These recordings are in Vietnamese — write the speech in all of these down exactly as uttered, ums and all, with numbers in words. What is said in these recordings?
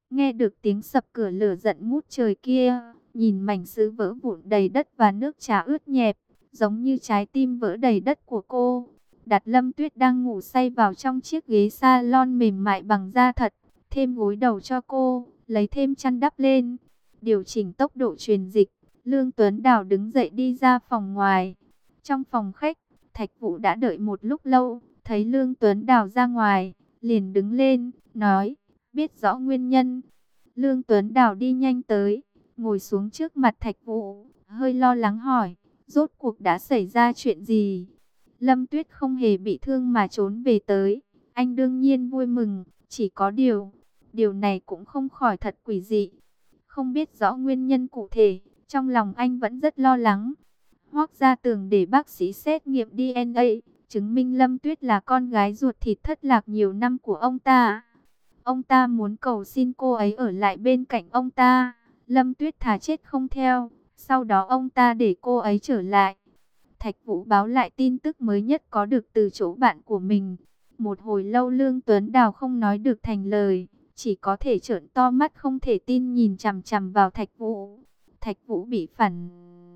Nghe được tiếng sập cửa lửa giận ngút trời kia, nhìn mảnh sứ vỡ vụn đầy đất và nước trà ướt nhẹp, giống như trái tim vỡ đầy đất của cô. Đặt Lâm Tuyết đang ngủ say vào trong chiếc ghế salon mềm mại bằng da thật, thêm gối đầu cho cô, lấy thêm chăn đắp lên, điều chỉnh tốc độ truyền dịch. Lương Tuấn Đào đứng dậy đi ra phòng ngoài. Trong phòng khách, Thạch Vũ đã đợi một lúc lâu, thấy Lương Tuấn Đào ra ngoài, liền đứng lên, nói, biết rõ nguyên nhân. Lương Tuấn Đào đi nhanh tới, ngồi xuống trước mặt Thạch Vũ, hơi lo lắng hỏi, rốt cuộc đã xảy ra chuyện gì? Lâm Tuyết không hề bị thương mà trốn về tới, anh đương nhiên vui mừng, chỉ có điều, điều này cũng không khỏi thật quỷ dị. Không biết rõ nguyên nhân cụ thể, trong lòng anh vẫn rất lo lắng. Hoác Gia Tường để bác sĩ xét nghiệm đê en a, chứng minh Lâm Tuyết là con gái ruột thịt thất lạc nhiều năm của ông ta. Ông ta muốn cầu xin cô ấy ở lại bên cạnh ông ta. Lâm Tuyết thà chết không theo. Sau đó ông ta để cô ấy trở lại. Thạch Vũ báo lại tin tức mới nhất có được từ chỗ bạn của mình. Một hồi lâu Lương Tuấn Đào không nói được thành lời, chỉ có thể trợn to mắt không thể tin nhìn chằm chằm vào Thạch Vũ. Thạch Vũ bị phản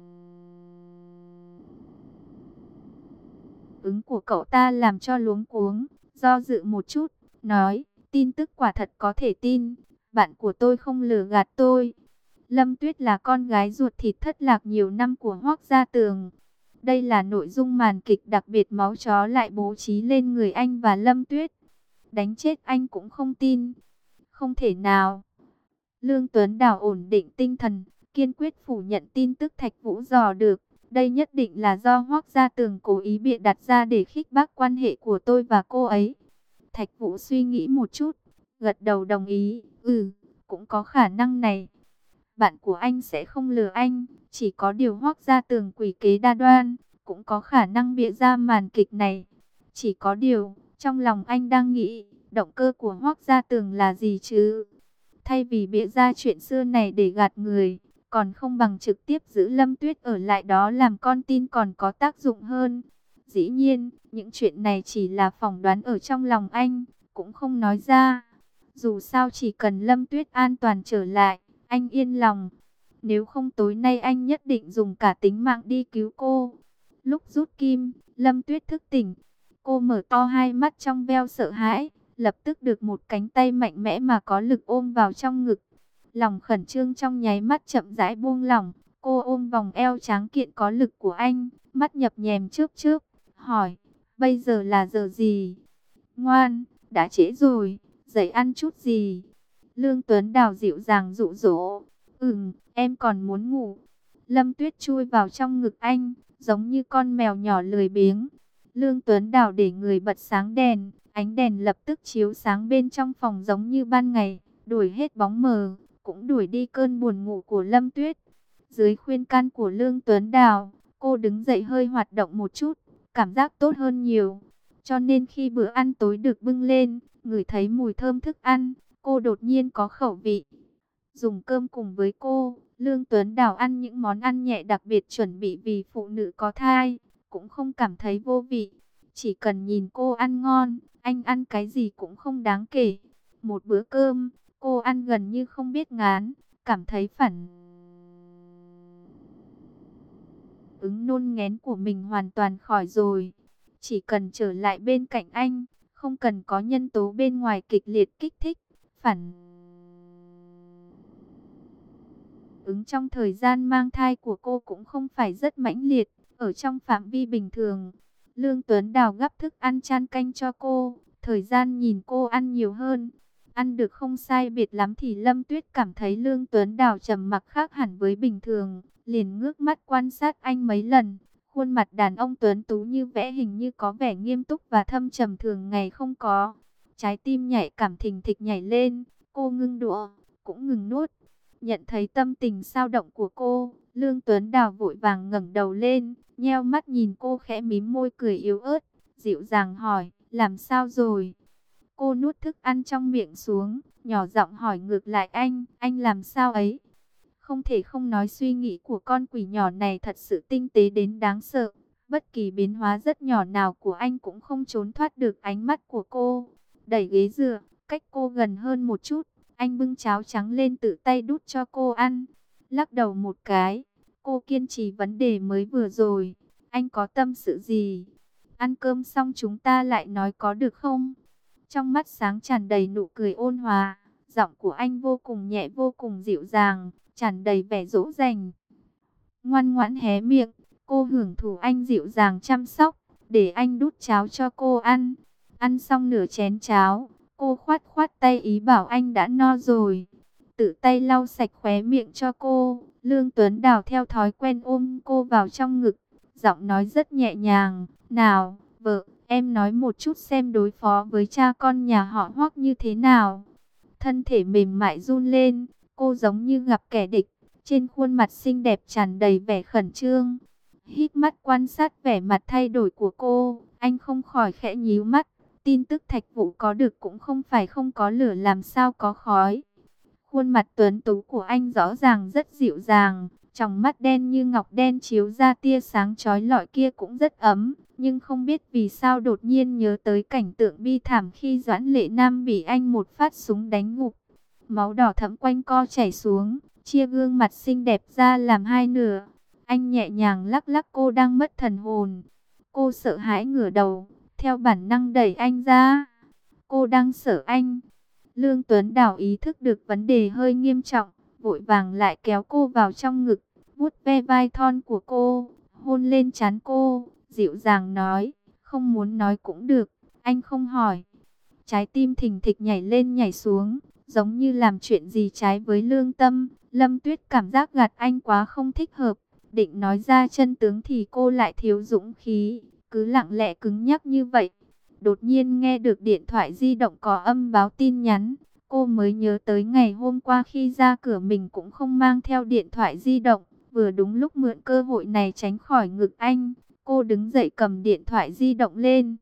ứng của cậu ta làm cho luống cuống, do dự một chút, nói, tin tức quả thật có thể tin, bạn của tôi không lừa gạt tôi. Lâm Tuyết là con gái ruột thịt thất lạc nhiều năm của Hoác Gia Tường. Đây là nội dung màn kịch đặc biệt máu chó lại bố trí lên người anh và Lâm Tuyết. Đánh chết anh cũng không tin. Không thể nào. Lương Tuấn Đào ổn định tinh thần, kiên quyết phủ nhận tin tức Thạch Vũ dò được. Đây nhất định là do Hoác Gia Tường cố ý bịa đặt ra để khích bác quan hệ của tôi và cô ấy. Thạch Vũ suy nghĩ một chút, gật đầu đồng ý. Ừ, cũng có khả năng này. Bạn của anh sẽ không lừa anh, chỉ có điều Hoác Gia Tường quỷ kế đa đoan, cũng có khả năng bịa ra màn kịch này. Chỉ có điều, trong lòng anh đang nghĩ, động cơ của Hoác Gia Tường là gì chứ? Thay vì bịa ra chuyện xưa này để gạt người, còn không bằng trực tiếp giữ Lâm Tuyết ở lại đó làm con tin còn có tác dụng hơn. Dĩ nhiên, những chuyện này chỉ là phỏng đoán ở trong lòng anh, cũng không nói ra. Dù sao chỉ cần Lâm Tuyết an toàn trở lại, anh yên lòng. Nếu không tối nay anh nhất định dùng cả tính mạng đi cứu cô. Lúc rút kim, Lâm Tuyết thức tỉnh. Cô mở to hai mắt trong veo sợ hãi, lập tức được một cánh tay mạnh mẽ mà có lực ôm vào trong ngực. Lòng khẩn trương trong nháy mắt chậm rãi buông lỏng. Cô ôm vòng eo tráng kiện có lực của anh, mắt nhập nhèm chớp chớp, hỏi, bây giờ là giờ gì? Ngoan, đã trễ rồi, dậy ăn chút gì? Lương Tuấn Đào dịu dàng dụ dỗ. Ừm, em còn muốn ngủ. Lâm Tuyết chui vào trong ngực anh, giống như con mèo nhỏ lười biếng. Lương Tuấn Đào để người bật sáng đèn, ánh đèn lập tức chiếu sáng bên trong phòng giống như ban ngày, đuổi hết bóng mờ, cũng đuổi đi cơn buồn ngủ của Lâm Tuyết. Dưới khuyên can của Lương Tuấn Đào, cô đứng dậy hơi hoạt động một chút, cảm giác tốt hơn nhiều. Cho nên khi bữa ăn tối được bưng lên, ngửi thấy mùi thơm thức ăn, cô đột nhiên có khẩu vị. Dùng cơm cùng với cô, Lương Tuấn Đào ăn những món ăn nhẹ đặc biệt chuẩn bị vì phụ nữ có thai, cũng không cảm thấy vô vị. Chỉ cần nhìn cô ăn ngon, anh ăn cái gì cũng không đáng kể. Một bữa cơm, cô ăn gần như không biết ngán, cảm thấy phản ứng nôn nghén của mình hoàn toàn khỏi rồi. Chỉ cần trở lại bên cạnh anh, không cần có nhân tố bên ngoài kịch liệt kích thích, phản ứng trong thời gian mang thai của cô cũng không phải rất mãnh liệt, ở trong phạm vi bình thường. Lương Tuấn Đào gắp thức ăn chan canh cho cô, thời gian nhìn cô ăn nhiều hơn. Ăn được không sai biệt lắm thì Lâm Tuyết cảm thấy Lương Tuấn Đào trầm mặc khác hẳn với bình thường, liền ngước mắt quan sát anh mấy lần. Khuôn mặt đàn ông tuấn tú như vẽ hình như có vẻ nghiêm túc và thâm trầm thường ngày không có. Trái tim nhảy cảm thình thịch nhảy lên, cô ngưng đũa, cũng ngừng nuốt. Nhận thấy tâm tình sao động của cô, Lương Tuấn Đào vội vàng ngẩng đầu lên, nheo mắt nhìn cô khẽ mím môi cười yếu ớt, dịu dàng hỏi, làm sao rồi? Cô nuốt thức ăn trong miệng xuống, nhỏ giọng hỏi ngược lại anh, anh làm sao ấy? Không thể không nói suy nghĩ của con quỷ nhỏ này thật sự tinh tế đến đáng sợ. Bất kỳ biến hóa rất nhỏ nào của anh cũng không trốn thoát được ánh mắt của cô. Đẩy ghế dựa, cách cô gần hơn một chút, Anh bưng cháo trắng lên tự tay đút cho cô ăn. Lắc đầu một cái, cô kiên trì vấn đề mới vừa rồi. Anh có tâm sự gì? Ăn cơm xong chúng ta lại nói có được không? Trong mắt sáng tràn đầy nụ cười ôn hòa, giọng của anh vô cùng nhẹ vô cùng dịu dàng, tràn đầy vẻ dỗ dành. Ngoan ngoãn hé miệng, cô hưởng thụ anh dịu dàng chăm sóc, để anh đút cháo cho cô ăn. Ăn xong nửa chén cháo, cô khoát khoát tay ý bảo anh đã no rồi. Tự tay lau sạch khóe miệng cho cô, Lương Tuấn Đào theo thói quen ôm cô vào trong ngực, giọng nói rất nhẹ nhàng, nào, vợ, em nói một chút xem đối phó với cha con nhà họ Hoắc như thế nào. Thân thể mềm mại run lên, cô giống như gặp kẻ địch, trên khuôn mặt xinh đẹp tràn đầy vẻ khẩn trương. Hít mắt quan sát vẻ mặt thay đổi của cô, anh không khỏi khẽ nhíu mắt. Tin tức Thạch Vũ có được cũng không phải không có lửa làm sao có khói. Khuôn mặt tuấn tú của anh rõ ràng rất dịu dàng, tròng mắt đen như ngọc đen chiếu ra tia sáng chói lọi kia cũng rất ấm. Nhưng không biết vì sao đột nhiên nhớ tới cảnh tượng bi thảm khi Doãn Lệ Nam bị anh một phát súng đánh gục. Máu đỏ thẫm quanh co chảy xuống, chia gương mặt xinh đẹp ra làm hai nửa. Anh nhẹ nhàng lắc lắc cô đang mất thần hồn. Cô sợ hãi ngửa đầu, theo bản năng đẩy anh ra. Cô đang sợ anh. Lương Tuấn Đào ý thức được vấn đề hơi nghiêm trọng, vội vàng lại kéo cô vào trong ngực, vuốt ve vai thon của cô, hôn lên trán cô, dịu dàng nói, không muốn nói cũng được, anh không hỏi. Trái tim thình thịch nhảy lên nhảy xuống, giống như làm chuyện gì trái với lương tâm. Lâm Tuyết cảm giác gạt anh quá không thích hợp, định nói ra chân tướng thì cô lại thiếu dũng khí, cứ lặng lẽ cứng nhắc như vậy. Đột nhiên nghe được điện thoại di động có âm báo tin nhắn, cô mới nhớ tới ngày hôm qua khi ra cửa mình cũng không mang theo điện thoại di động, vừa đúng lúc mượn cơ hội này tránh khỏi ngực anh. Cô đứng dậy cầm điện thoại di động lên.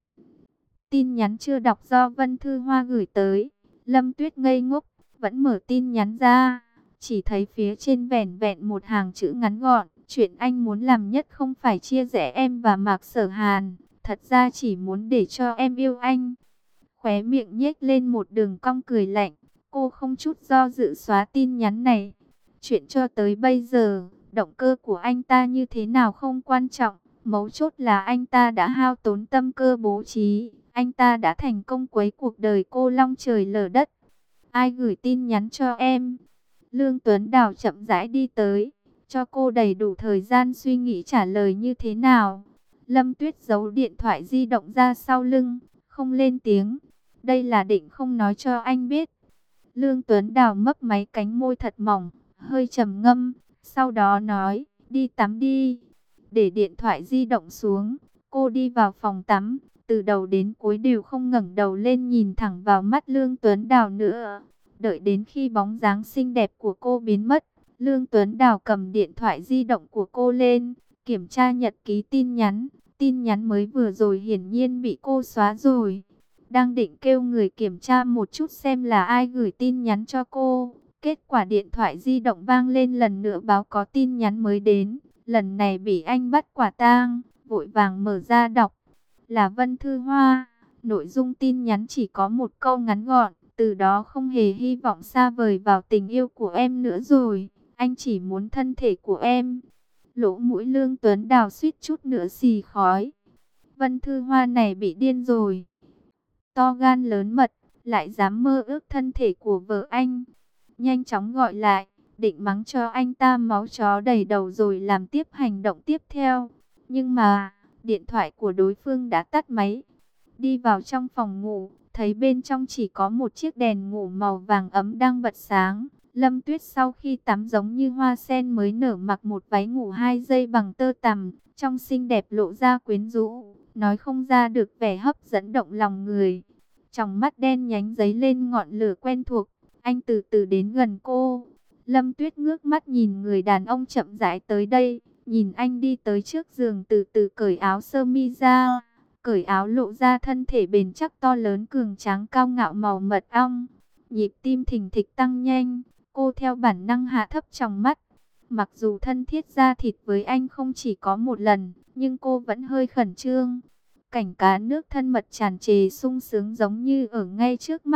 Tin nhắn chưa đọc do Vân Thư Hoa gửi tới. Lâm Tuyết ngây ngốc, vẫn mở tin nhắn ra, chỉ thấy phía trên vẻn vẹn một hàng chữ ngắn gọn, chuyện anh muốn làm nhất không phải chia rẽ em và Mạc Sở Hàn, thật ra chỉ muốn để cho em yêu anh. Khóe miệng nhếch lên một đường cong cười lạnh, cô không chút do dự xóa tin nhắn này. Chuyện cho tới bây giờ, động cơ của anh ta như thế nào không quan trọng, mấu chốt là anh ta đã hao tốn tâm cơ bố trí, anh ta đã thành công quấy cuộc đời cô long trời lở đất. Ai gửi tin nhắn cho em? Lương Tuấn Đào chậm rãi đi tới, cho cô đầy đủ thời gian suy nghĩ trả lời như thế nào. Lâm Tuyết giấu điện thoại di động ra sau lưng, không lên tiếng. Đây là định không nói cho anh biết. Lương Tuấn Đào mấp máy cánh môi thật mỏng, hơi trầm ngâm, sau đó nói, đi tắm đi. Để điện thoại di động xuống, cô đi vào phòng tắm, từ đầu đến cuối đều không ngẩng đầu lên nhìn thẳng vào mắt Lương Tuấn Đào nữa. Đợi đến khi bóng dáng xinh đẹp của cô biến mất, Lương Tuấn Đào cầm điện thoại di động của cô lên, kiểm tra nhật ký tin nhắn. Tin nhắn mới vừa rồi hiển nhiên bị cô xóa rồi. Đang định kêu người kiểm tra một chút xem là ai gửi tin nhắn cho cô. Kết quả điện thoại di động vang lên lần nữa báo có tin nhắn mới đến. Lần này bị anh bắt quả tang, vội vàng mở ra đọc. Là Vân Thư Hoa. Nội dung tin nhắn chỉ có một câu ngắn gọn. Từ đó không hề hy vọng xa vời vào tình yêu của em nữa rồi. Anh chỉ muốn thân thể của em. Lỗ mũi Lương Tuấn Đào suýt chút nữa xì khói. Vân Thư Hoa này bị điên rồi. To gan lớn mật, lại dám mơ ước thân thể của vợ anh. Nhanh chóng gọi lại, định mắng cho anh ta máu chó đầy đầu rồi làm tiếp hành động tiếp theo. Nhưng mà, điện thoại của đối phương đã tắt máy. Đi vào trong phòng ngủ, thấy bên trong chỉ có một chiếc đèn ngủ màu vàng ấm đang bật sáng. Lâm Tuyết sau khi tắm giống như hoa sen mới nở, mặc một váy ngủ hai dây bằng tơ tằm, trong xinh đẹp lộ ra quyến rũ, nói không ra được vẻ hấp dẫn động lòng người. Trong mắt đen nhánh giấy lên ngọn lửa quen thuộc, anh từ từ đến gần cô. Lâm Tuyết ngước mắt nhìn người đàn ông chậm rãi tới đây, nhìn anh đi tới trước giường từ từ cởi áo sơ mi ra, cởi áo lộ ra thân thể bền chắc to lớn cường tráng cao ngạo màu mật ong. Nhịp tim thình thịch tăng nhanh. Cô theo bản năng hạ thấp tròng mắt. Mặc dù thân thiết da thịt với anh không chỉ có một lần, nhưng cô vẫn hơi khẩn trương. Cảnh cá nước thân mật tràn trề sung sướng giống như ở ngay trước mắt.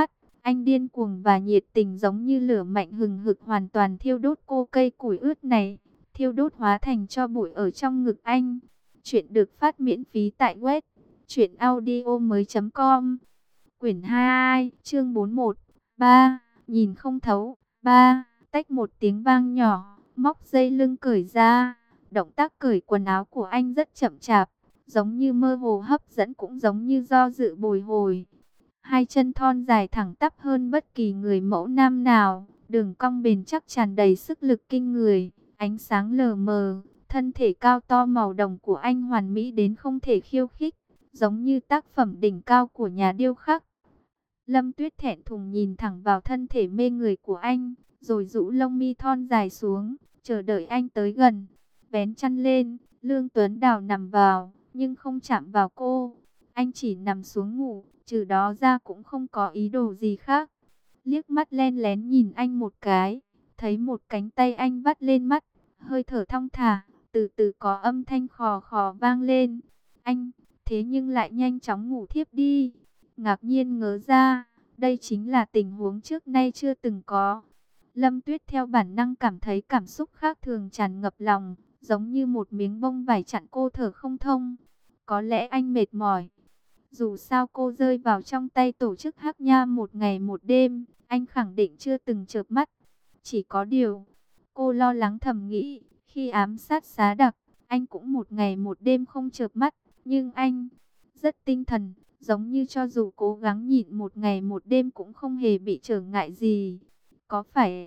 Anh điên cuồng và nhiệt tình giống như lửa mạnh hừng hực hoàn toàn thiêu đốt cô cây củi ướt này, thiêu đốt hóa thành tro bụi ở trong ngực anh. Chuyện được phát miễn phí tại web truyện audio mới chấm com. Quyển hai, chương bốn mươi mốt. ba. Nhìn không thấu. ba. Tách một tiếng vang nhỏ, móc dây lưng cởi ra. Động tác cởi quần áo của anh rất chậm chạp, giống như mơ hồ hấp dẫn cũng giống như do dự bồi hồi. Hai chân thon dài thẳng tắp hơn bất kỳ người mẫu nam nào, đường cong bền chắc tràn đầy sức lực kinh người, ánh sáng lờ mờ, thân thể cao to màu đồng của anh hoàn mỹ đến không thể khiêu khích, giống như tác phẩm đỉnh cao của nhà điêu khắc. Lâm Tuyết thẹn thùng nhìn thẳng vào thân thể mê người của anh, rồi rũ lông mi thon dài xuống, chờ đợi anh tới gần. Vén chăn lên, Lương Tuấn Đào nằm vào, nhưng không chạm vào cô. Anh chỉ nằm xuống ngủ, trừ đó ra cũng không có ý đồ gì khác. Liếc mắt len lén nhìn anh một cái, thấy một cánh tay anh vắt lên mắt, hơi thở thong thả, từ từ có âm thanh khò khò vang lên. Anh, thế nhưng lại nhanh chóng ngủ thiếp đi. Ngạc nhiên ngớ ra, đây chính là tình huống trước nay chưa từng có. Lâm Tuyết theo bản năng cảm thấy cảm xúc khác thường tràn ngập lòng, giống như một miếng bông vải chặn cô thở không thông. Có lẽ anh mệt mỏi. Dù sao cô rơi vào trong tay tổ chức Hắc Nha một ngày một đêm, anh khẳng định chưa từng chợp mắt. Chỉ có điều, cô lo lắng thầm nghĩ, khi ám sát Xá Đặc, anh cũng một ngày một đêm không chợp mắt, nhưng anh rất tinh thần, giống như cho dù cố gắng nhịn một ngày một đêm cũng không hề bị trở ngại gì. Có phải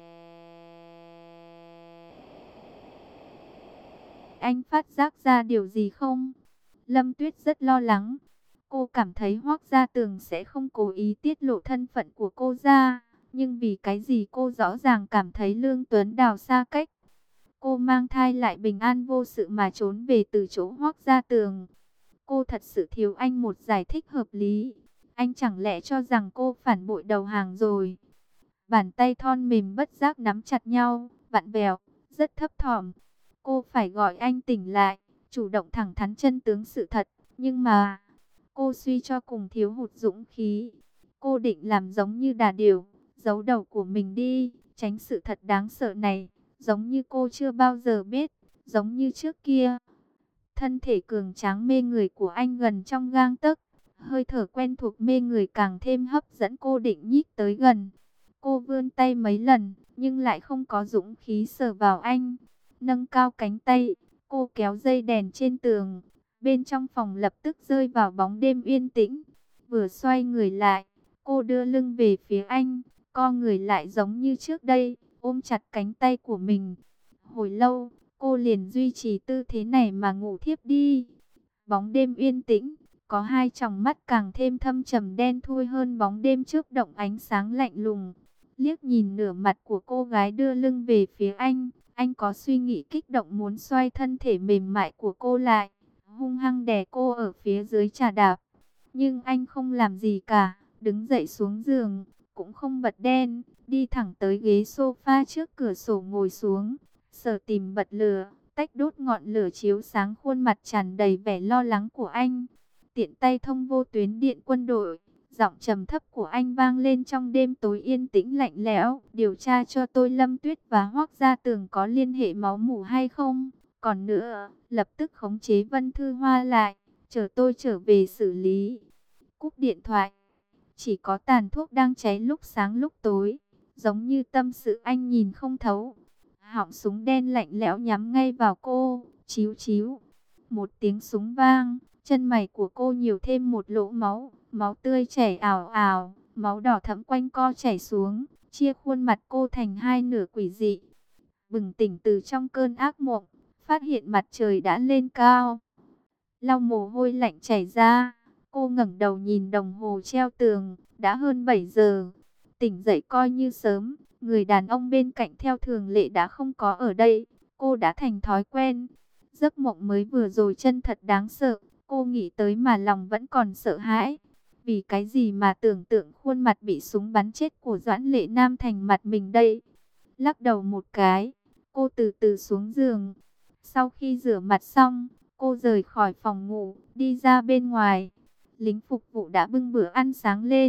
anh phát giác ra điều gì không? Lâm Tuyết rất lo lắng. Cô cảm thấy Hoắc Gia Tường sẽ không cố ý tiết lộ thân phận của cô ra. Nhưng vì cái gì cô rõ ràng cảm thấy Lương Tuấn Đào xa cách. Cô mang thai lại bình an vô sự mà trốn về từ chỗ Hoắc Gia Tường. Cô thật sự thiếu anh một giải thích hợp lý. Anh chẳng lẽ cho rằng cô phản bội đầu hàng rồi? Bàn tay thon mềm bất giác nắm chặt nhau, vặn vẹo, rất thấp thỏm. Cô phải gọi anh tỉnh lại, chủ động thẳng thắn chân tướng sự thật. Nhưng mà, cô suy cho cùng thiếu hụt dũng khí. Cô định làm giống như đà điểu, giấu đầu của mình đi, tránh sự thật đáng sợ này. Giống như cô chưa bao giờ biết, giống như trước kia. Thân thể cường tráng mê người của anh gần trong gang tấc, hơi thở quen thuộc mê người càng thêm hấp dẫn cô định nhích tới gần. Cô vươn tay mấy lần, nhưng lại không có dũng khí sờ vào anh. Nâng cao cánh tay, cô kéo dây đèn trên tường. Bên trong phòng lập tức rơi vào bóng đêm yên tĩnh. Vừa xoay người lại, cô đưa lưng về phía anh, co người lại giống như trước đây, ôm chặt cánh tay của mình. Hồi lâu, cô liền duy trì tư thế này mà ngủ thiếp đi. Bóng đêm yên tĩnh, có hai tròng mắt càng thêm thâm trầm đen thui hơn bóng đêm trước động ánh sáng lạnh lùng. Liếc nhìn nửa mặt của cô gái đưa lưng về phía anh, anh có suy nghĩ kích động muốn xoay thân thể mềm mại của cô lại, hung hăng đè cô ở phía dưới chà đạp. Nhưng anh không làm gì cả, đứng dậy xuống giường, cũng không bật đèn, đi thẳng tới ghế sofa trước cửa sổ ngồi xuống, sờ tìm bật lửa, tách đốt ngọn lửa chiếu sáng khuôn mặt tràn đầy vẻ lo lắng của anh. Tiện tay thông vô tuyến điện quân đội, giọng trầm thấp của anh vang lên trong đêm tối yên tĩnh lạnh lẽo. Điều tra cho tôi Lâm Tuyết và Hoắc Gia Tường có liên hệ máu mủ hay không? Còn nữa, lập tức khống chế Vân Thư Hoa lại, chờ tôi trở về xử lý. Cúp điện thoại, chỉ có tàn thuốc đang cháy lúc sáng lúc tối, giống như tâm sự anh nhìn không thấu. Họng súng đen lạnh lẽo nhắm ngay vào cô, chíu chíu. Một tiếng súng vang, chân mày của cô nhiều thêm một lỗ máu, máu tươi chảy ào ào, máu đỏ thẫm quanh co chảy xuống, chia khuôn mặt cô thành hai nửa quỷ dị. Bừng tỉnh từ trong cơn ác mộng, phát hiện mặt trời đã lên cao. Lau mồ hôi lạnh chảy ra, cô ngẩng đầu nhìn đồng hồ treo tường, đã hơn bảy giờ. Tỉnh dậy coi như sớm, người đàn ông bên cạnh theo thường lệ đã không có ở đây, cô đã thành thói quen. Giấc mộng mới vừa rồi chân thật đáng sợ, cô nghĩ tới mà lòng vẫn còn sợ hãi. Vì cái gì mà tưởng tượng khuôn mặt bị súng bắn chết của Doãn Lệ Nam thành mặt mình đây? Lắc đầu một cái, cô từ từ xuống giường. Sau khi rửa mặt xong, cô rời khỏi phòng ngủ, đi ra bên ngoài. Lính phục vụ đã bưng bữa ăn sáng lên,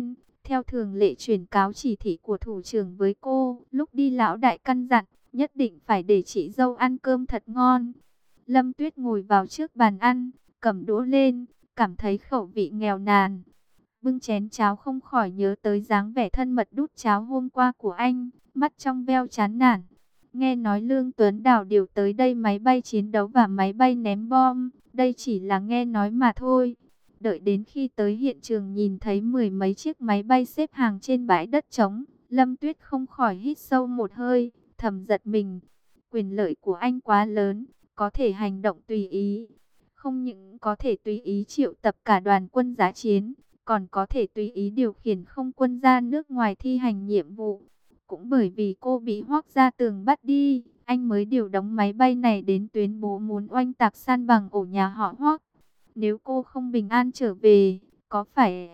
theo thường lệ truyền cáo chỉ thị của thủ trưởng với cô. Lúc đi lão đại căn dặn, nhất định phải để chị dâu ăn cơm thật ngon. Lâm Tuyết ngồi vào trước bàn ăn, cầm đũa lên, cảm thấy khẩu vị nghèo nàn. Bưng chén cháo không khỏi nhớ tới dáng vẻ thân mật đút cháo hôm qua của anh, mắt trong veo chán nản. Nghe nói Lương Tuấn Đào điều tới đây máy bay chiến đấu và máy bay ném bom, đây chỉ là nghe nói mà thôi. Đợi đến khi tới hiện trường nhìn thấy mười mấy chiếc máy bay xếp hàng trên bãi đất trống, Lâm Tuyết không khỏi hít sâu một hơi, thầm giật mình. Quyền lợi của anh quá lớn, có thể hành động tùy ý. Không những có thể tùy ý triệu tập cả đoàn quân giá chiến, còn có thể tùy ý điều khiển không quân ra nước ngoài thi hành nhiệm vụ. Cũng bởi vì cô bị Hoắc Gia Tường bắt đi, anh mới điều động máy bay này đến tuyên bố muốn oanh tạc san bằng ổ nhà họ Hoắc. Nếu cô không bình an trở về, có phải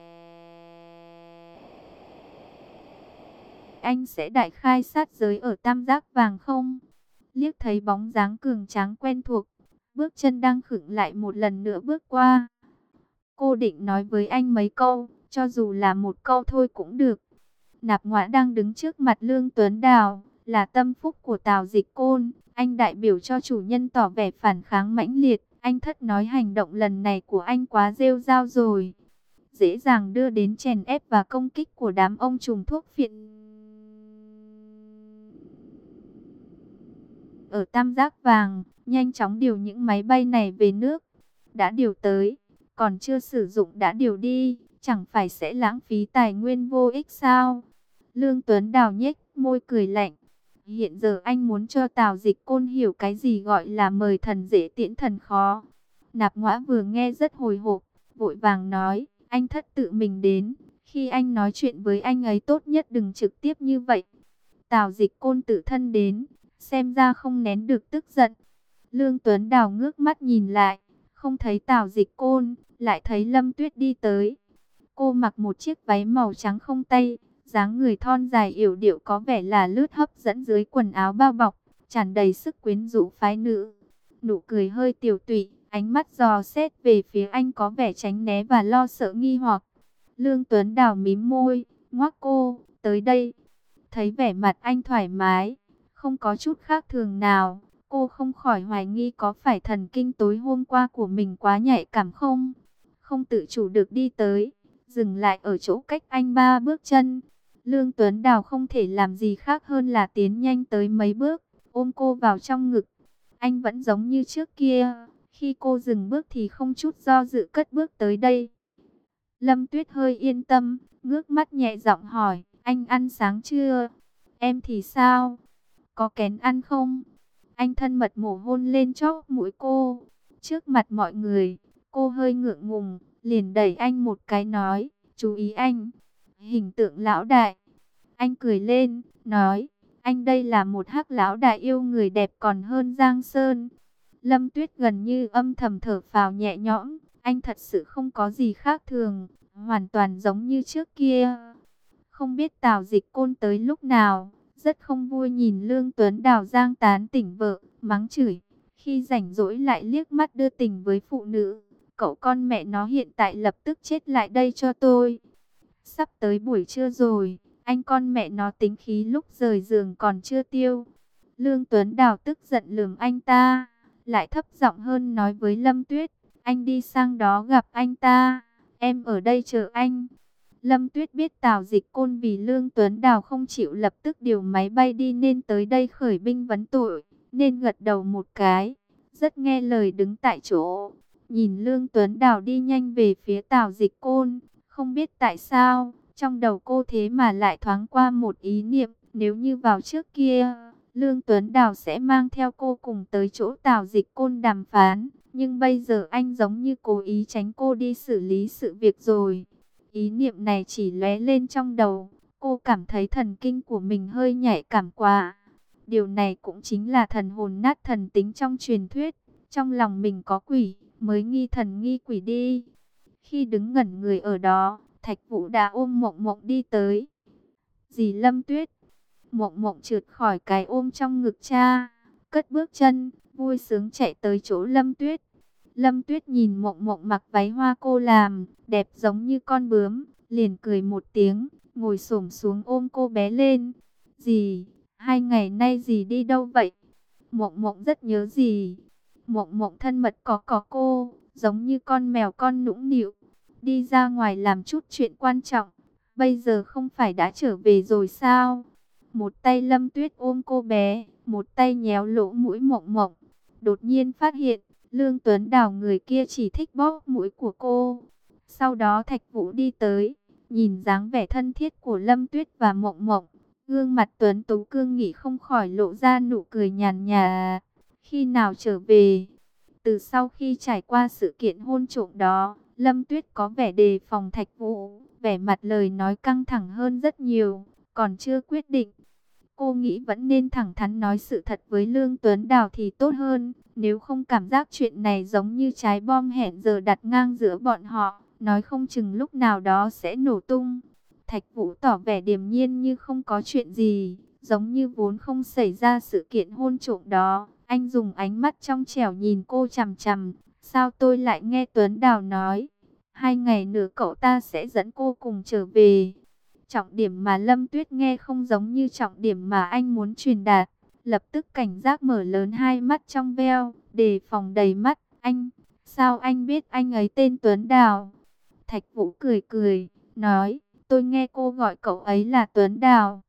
anh sẽ đại khai sát giới ở Tam Giác Vàng không? Liếc thấy bóng dáng cường tráng quen thuộc, bước chân đang khựng lại một lần nữa bước qua. Cô định nói với anh mấy câu, cho dù là một câu thôi cũng được. Nạp Ngoã đang đứng trước mặt Lương Tuấn Đào, là tâm phúc của Tào Dịch Côn. Anh đại biểu cho chủ nhân tỏ vẻ phản kháng mãnh liệt. Anh thất nói hành động lần này của anh quá rêu rao rồi, dễ dàng đưa đến chèn ép và công kích của đám ông trùm thuốc phiện ở Tam Giác Vàng. Nhanh chóng điều những máy bay này về nước. Đã điều tới, còn chưa sử dụng đã điều đi, chẳng phải sẽ lãng phí tài nguyên vô ích sao? Lương Tuấn Đào nhếch môi cười lạnh. Hiện giờ anh muốn cho Tào Dịch Côn hiểu cái gì gọi là mời thần dễ tiễn thần khó. Nạp Ngoã vừa nghe rất hồi hộp, vội vàng nói, anh thất tự mình đến, khi anh nói chuyện với anh ấy tốt nhất đừng trực tiếp như vậy. Tào Dịch Côn tự thân đến, xem ra không nén được tức giận. Lương Tuấn Đào ngước mắt nhìn lại, không thấy Tào Dịch Côn, lại thấy Lâm Tuyết đi tới. Cô mặc một chiếc váy màu trắng không tay, dáng người thon dài yểu điệu có vẻ là lướt hấp dẫn dưới quần áo bao bọc, tràn đầy sức quyến rũ phái nữ. Nụ cười hơi tiểu tụy, ánh mắt dò xét về phía anh có vẻ tránh né và lo sợ nghi hoặc. Lương Tuấn Đào mím môi, ngoắc cô, tới đây. Thấy vẻ mặt anh thoải mái, không có chút khác thường nào, cô không khỏi hoài nghi có phải thần kinh tối hôm qua của mình quá nhạy cảm không? Không tự chủ được đi tới, dừng lại ở chỗ cách anh ba bước chân. Lương Tuấn Đào không thể làm gì khác hơn là tiến nhanh tới mấy bước, ôm cô vào trong ngực. Anh vẫn giống như trước kia, khi cô dừng bước thì không chút do dự cất bước tới đây. Lâm Tuyết hơi yên tâm, ngước mắt nhẹ giọng hỏi, anh ăn sáng chưa? Em thì sao? Có kén ăn không? Anh thân mật mổ hôn lên chóp mũi cô. Trước mặt mọi người, cô hơi ngượng ngùng, liền đẩy anh một cái nói, chú ý anh. Hình tượng lão đại. Anh cười lên, nói, anh đây là một hắc lão đại yêu người đẹp còn hơn Giang Sơn. Lâm Tuyết gần như âm thầm thở phào nhẹ nhõm, anh thật sự không có gì khác thường, hoàn toàn giống như trước kia. Không biết Tào Dịch Côn tới lúc nào, rất không vui nhìn Lương Tuấn Đào giang tán tỉnh vợ, mắng chửi. Khi rảnh rỗi lại liếc mắt đưa tình với phụ nữ, cậu con mẹ nó hiện tại lập tức chết lại đây cho tôi. Sắp tới buổi trưa rồi, anh con mẹ nó tính khí lúc rời giường còn chưa tiêu. Lương Tuấn Đào tức giận lườm anh ta, lại thấp giọng hơn nói với Lâm Tuyết, anh đi sang đó gặp anh ta, em ở đây chờ anh. Lâm Tuyết biết Tào Dịch Côn vì Lương Tuấn Đào không chịu lập tức điều máy bay đi nên tới đây khởi binh vấn tội, nên gật đầu một cái, rất nghe lời đứng tại chỗ. Nhìn Lương Tuấn Đào đi nhanh về phía Tào Dịch Côn, không biết tại sao, trong đầu cô thế mà lại thoáng qua một ý niệm, nếu như vào trước kia, Lương Tuấn Đào sẽ mang theo cô cùng tới chỗ Tào Dịch Côn đàm phán, nhưng bây giờ anh giống như cố ý tránh cô đi xử lý sự việc rồi. Ý niệm này chỉ lóe lên trong đầu, cô cảm thấy thần kinh của mình hơi nhạy cảm quá. Điều này cũng chính là thần hồn nát thần tính trong truyền thuyết, trong lòng mình có quỷ, mới nghi thần nghi quỷ đi. Khi đứng ngẩn người ở đó, Thạch Vũ đã ôm Mộng Mộng đi tới. Dì Lâm Tuyết. Mộng Mộng trượt khỏi cái ôm trong ngực cha, cất bước chân, vui sướng chạy tới chỗ Lâm Tuyết. Lâm Tuyết nhìn Mộng Mộng mặc váy hoa cô làm, đẹp giống như con bướm, liền cười một tiếng, ngồi xổm xuống ôm cô bé lên. Dì, hai ngày nay dì đi đâu vậy? Mộng Mộng rất nhớ dì. Mộng Mộng thân mật có có cô, giống như con mèo con nũng nịu. Đi ra ngoài làm chút chuyện quan trọng, bây giờ không phải đã trở về rồi sao? Một tay Lâm Tuyết ôm cô bé, một tay nhéo lỗ mũi Mộng Mộng. Đột nhiên phát hiện, Lương Tuấn Đào người kia chỉ thích bóp mũi của cô. Sau đó Thạch Vũ đi tới, nhìn dáng vẻ thân thiết của Lâm Tuyết và Mộng Mộng, gương mặt tuấn tú cương nghị không khỏi lộ ra nụ cười nhàn nhạt. Khi nào trở về? Từ sau khi trải qua sự kiện hôn trộm đó, Lâm Tuyết có vẻ đề phòng Thạch Vũ, vẻ mặt lời nói căng thẳng hơn rất nhiều, còn chưa quyết định. Cô nghĩ vẫn nên thẳng thắn nói sự thật với Lương Tuấn Đào thì tốt hơn, nếu không cảm giác chuyện này giống như trái bom hẹn giờ đặt ngang giữa bọn họ, nói không chừng lúc nào đó sẽ nổ tung. Thạch Vũ tỏ vẻ điềm nhiên như không có chuyện gì, giống như vốn không xảy ra sự kiện hôn trộm đó. Anh dùng ánh mắt trong trẻo nhìn cô chằm chằm. Sao tôi lại nghe Tuấn Đào nói, hai ngày nữa cậu ta sẽ dẫn cô cùng trở về. Trọng điểm mà Lâm Tuyết nghe không giống như trọng điểm mà anh muốn truyền đạt. Lập tức cảnh giác mở lớn hai mắt trong veo, đề phòng đầy mắt. Anh, sao anh biết anh ấy tên Tuấn Đào? Thạch Vũ cười cười, nói, tôi nghe cô gọi cậu ấy là Tuấn Đào.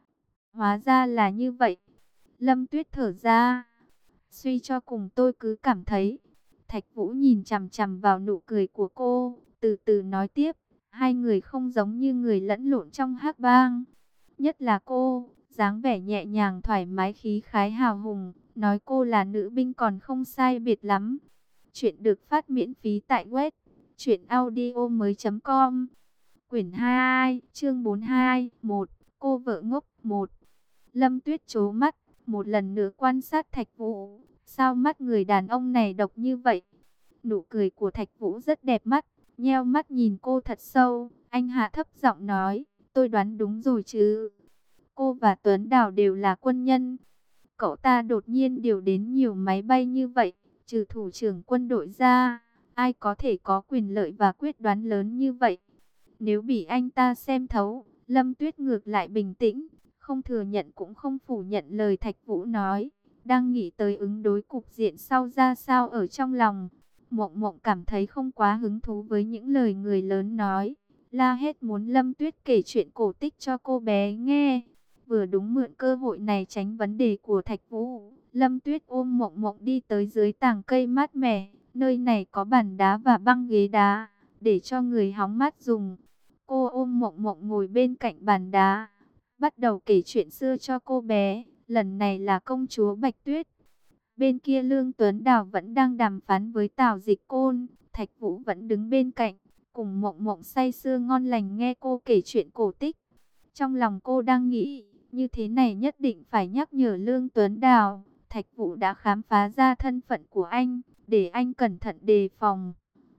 Hóa ra là như vậy. Lâm Tuyết thở ra. Suy cho cùng tôi cứ cảm thấy. Thạch Vũ nhìn chằm chằm vào nụ cười của cô, từ từ nói tiếp. Hai người không giống như người lẫn lộn trong hắc bang. Nhất là cô, dáng vẻ nhẹ nhàng thoải mái khí khái hào hùng. Nói cô là nữ binh còn không sai biệt lắm. Chuyện được phát miễn phí tại web truyện audio mới chấm com. Quyển hai, chương bốn mươi hai, một, cô vợ ngốc, một. Lâm Tuyết trố mắt, một lần nữa quan sát Thạch Vũ. Sao mắt người đàn ông này độc như vậy? Nụ cười của Thạch Vũ rất đẹp mắt, nheo mắt nhìn cô thật sâu. Anh hạ thấp giọng nói, tôi đoán đúng rồi chứ? Cô và Tuấn Đào đều là quân nhân. Cậu ta đột nhiên điều đến nhiều máy bay như vậy, trừ thủ trưởng quân đội ra, ai có thể có quyền lợi và quyết đoán lớn như vậy? Nếu bị anh ta xem thấu, Lâm Tuyết ngược lại bình tĩnh, không thừa nhận cũng không phủ nhận lời Thạch Vũ nói. Đang nghĩ tới ứng đối cục diện sau ra sao ở trong lòng. Mộng Mộng cảm thấy không quá hứng thú với những lời người lớn nói, la hét muốn Lâm Tuyết kể chuyện cổ tích cho cô bé nghe. Vừa đúng mượn cơ hội này tránh vấn đề của Thạch Vũ, Lâm Tuyết ôm Mộng Mộng đi tới dưới tàng cây mát mẻ. Nơi này có bàn đá và băng ghế đá, để cho người hóng mát dùng. Cô ôm Mộng Mộng ngồi bên cạnh bàn đá, bắt đầu kể chuyện xưa cho cô bé. Lần này là công chúa Bạch Tuyết. Bên kia Lương Tuấn Đào vẫn đang đàm phán với Tào Dịch Côn. Thạch Vũ vẫn đứng bên cạnh, cùng Mộng Mộng say sưa ngon lành nghe cô kể chuyện cổ tích. Trong lòng cô đang nghĩ, như thế này nhất định phải nhắc nhở Lương Tuấn Đào. Thạch Vũ đã khám phá ra thân phận của anh, để anh cẩn thận đề phòng.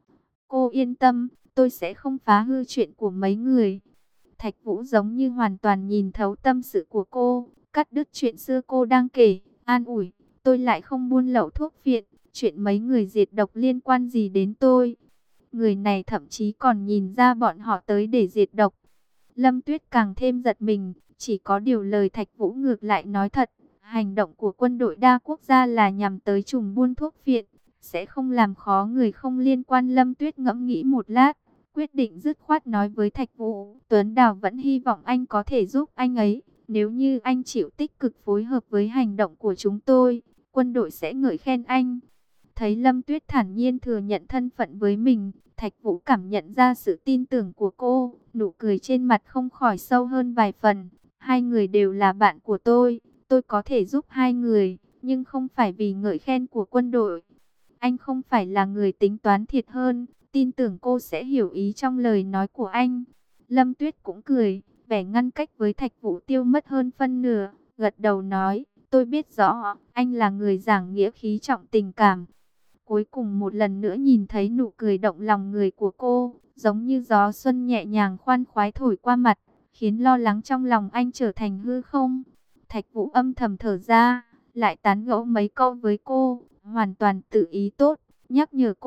Cô yên tâm, tôi sẽ không phá hư chuyện của mấy người. Thạch Vũ giống như hoàn toàn nhìn thấu tâm sự của cô, cắt đứt chuyện xưa cô đang kể, an ủi. Tôi lại không buôn lậu thuốc phiện, chuyện mấy người diệt độc liên quan gì đến tôi? Người này thậm chí còn nhìn ra bọn họ tới để diệt độc. Lâm Tuyết càng thêm giật mình, chỉ có điều lời Thạch Vũ ngược lại nói thật. Hành động của quân đội đa quốc gia là nhằm tới trùm buôn thuốc phiện, sẽ không làm khó người không liên quan. Lâm Tuyết ngẫm nghĩ một lát, quyết định dứt khoát nói với Thạch Vũ. Tuấn Đào vẫn hy vọng anh có thể giúp anh ấy. Nếu như anh chịu tích cực phối hợp với hành động của chúng tôi, quân đội sẽ ngợi khen anh. Thấy Lâm Tuyết thản nhiên thừa nhận thân phận với mình, Thạch Vũ cảm nhận ra sự tin tưởng của cô, nụ cười trên mặt không khỏi sâu hơn vài phần. Hai người đều là bạn của tôi, tôi có thể giúp hai người, nhưng không phải vì ngợi khen của quân đội. Anh không phải là người tính toán thiệt hơn, tin tưởng cô sẽ hiểu ý trong lời nói của anh. Lâm Tuyết cũng cười, vẻ ngăn cách với Thạch Vũ tiêu mất hơn phân nửa, gật đầu nói, tôi biết rõ, anh là người giảng nghĩa khí trọng tình cảm. Cuối cùng một lần nữa nhìn thấy nụ cười động lòng người của cô, giống như gió xuân nhẹ nhàng khoan khoái thổi qua mặt, khiến lo lắng trong lòng anh trở thành hư không. Thạch Vũ âm thầm thở ra, lại tán gẫu mấy câu với cô, hoàn toàn tự ý tốt, nhắc nhở cô,